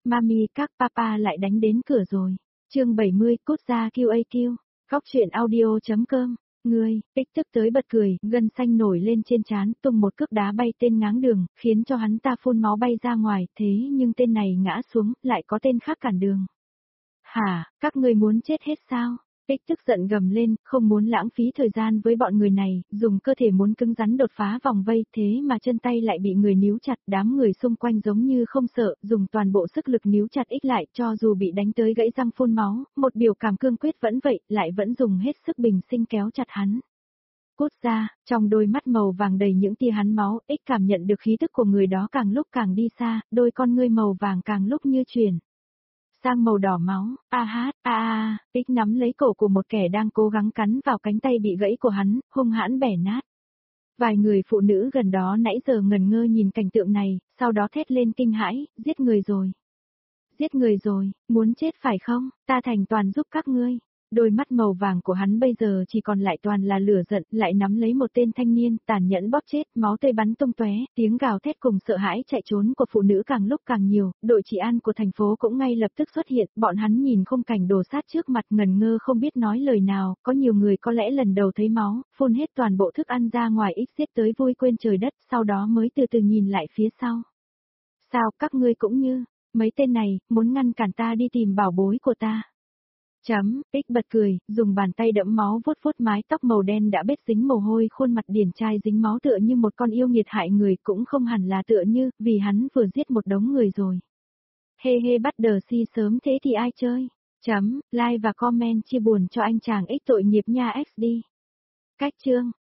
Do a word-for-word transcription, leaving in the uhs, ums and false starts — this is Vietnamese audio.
Mami các papa lại đánh đến cửa rồi. Chương bảy mươi, cút ra quy a quy. Góc truyện audio chấm com. Ngươi, Ích tức tới bật cười, gân xanh nổi lên trên trán, tung một cước đá bay tên ngáng đường, khiến cho hắn ta phun máu bay ra ngoài, thế nhưng tên này ngã xuống, lại có tên khác cản đường. Hả, các ngươi muốn chết hết sao? Ích tức giận gầm lên, không muốn lãng phí thời gian với bọn người này, dùng cơ thể muốn cứng rắn đột phá vòng vây, thế mà chân tay lại bị người níu chặt, đám người xung quanh giống như không sợ, dùng toàn bộ sức lực níu chặt Ích lại, cho dù bị đánh tới gãy răng phun máu, một biểu cảm cương quyết vẫn vậy, lại vẫn dùng hết sức bình sinh kéo chặt hắn. Cút ra, trong đôi mắt màu vàng đầy những tia hắn máu, Ích cảm nhận được khí tức của người đó càng lúc càng đi xa, đôi con ngươi màu vàng càng lúc như chuyển sang màu đỏ máu. A hát, a a, Ích nắm lấy cổ của một kẻ đang cố gắng cắn vào cánh tay bị gãy của hắn, hung hãn bẻ nát. Vài người phụ nữ gần đó nãy giờ ngẩn ngơ nhìn cảnh tượng này, sau đó thét lên kinh hãi, giết người rồi. Giết người rồi, muốn chết phải không, ta thành toàn giúp các ngươi. Đôi mắt màu vàng của hắn bây giờ chỉ còn lại toàn là lửa giận, lại nắm lấy một tên thanh niên, tàn nhẫn bóp chết, máu tươi bắn tung tóe, tiếng gào thét cùng sợ hãi chạy trốn của phụ nữ càng lúc càng nhiều, đội trị an của thành phố cũng ngay lập tức xuất hiện, bọn hắn nhìn khung cảnh đổ sát trước mặt ngần ngơ không biết nói lời nào, có nhiều người có lẽ lần đầu thấy máu, phun hết toàn bộ thức ăn ra ngoài ít giết tới vui quên trời đất, sau đó mới từ từ nhìn lại phía sau. Sao, các ngươi cũng như, mấy tên này, muốn ngăn cản ta đi tìm bảo bối của ta. Chấm, Ích bật cười, dùng bàn tay đẫm máu vuốt vuốt mái tóc màu đen đã bết dính mồ hôi, khuôn mặt điển trai dính máu tựa như một con yêu nghiệt hại người, cũng không hẳn là tựa như, vì hắn vừa giết một đống người rồi. Hê hê bắt đờ si sớm thế thì ai chơi? Chấm, like và comment chia buồn cho anh chàng Ích tội nghiệp nha ích đi. Cách chương.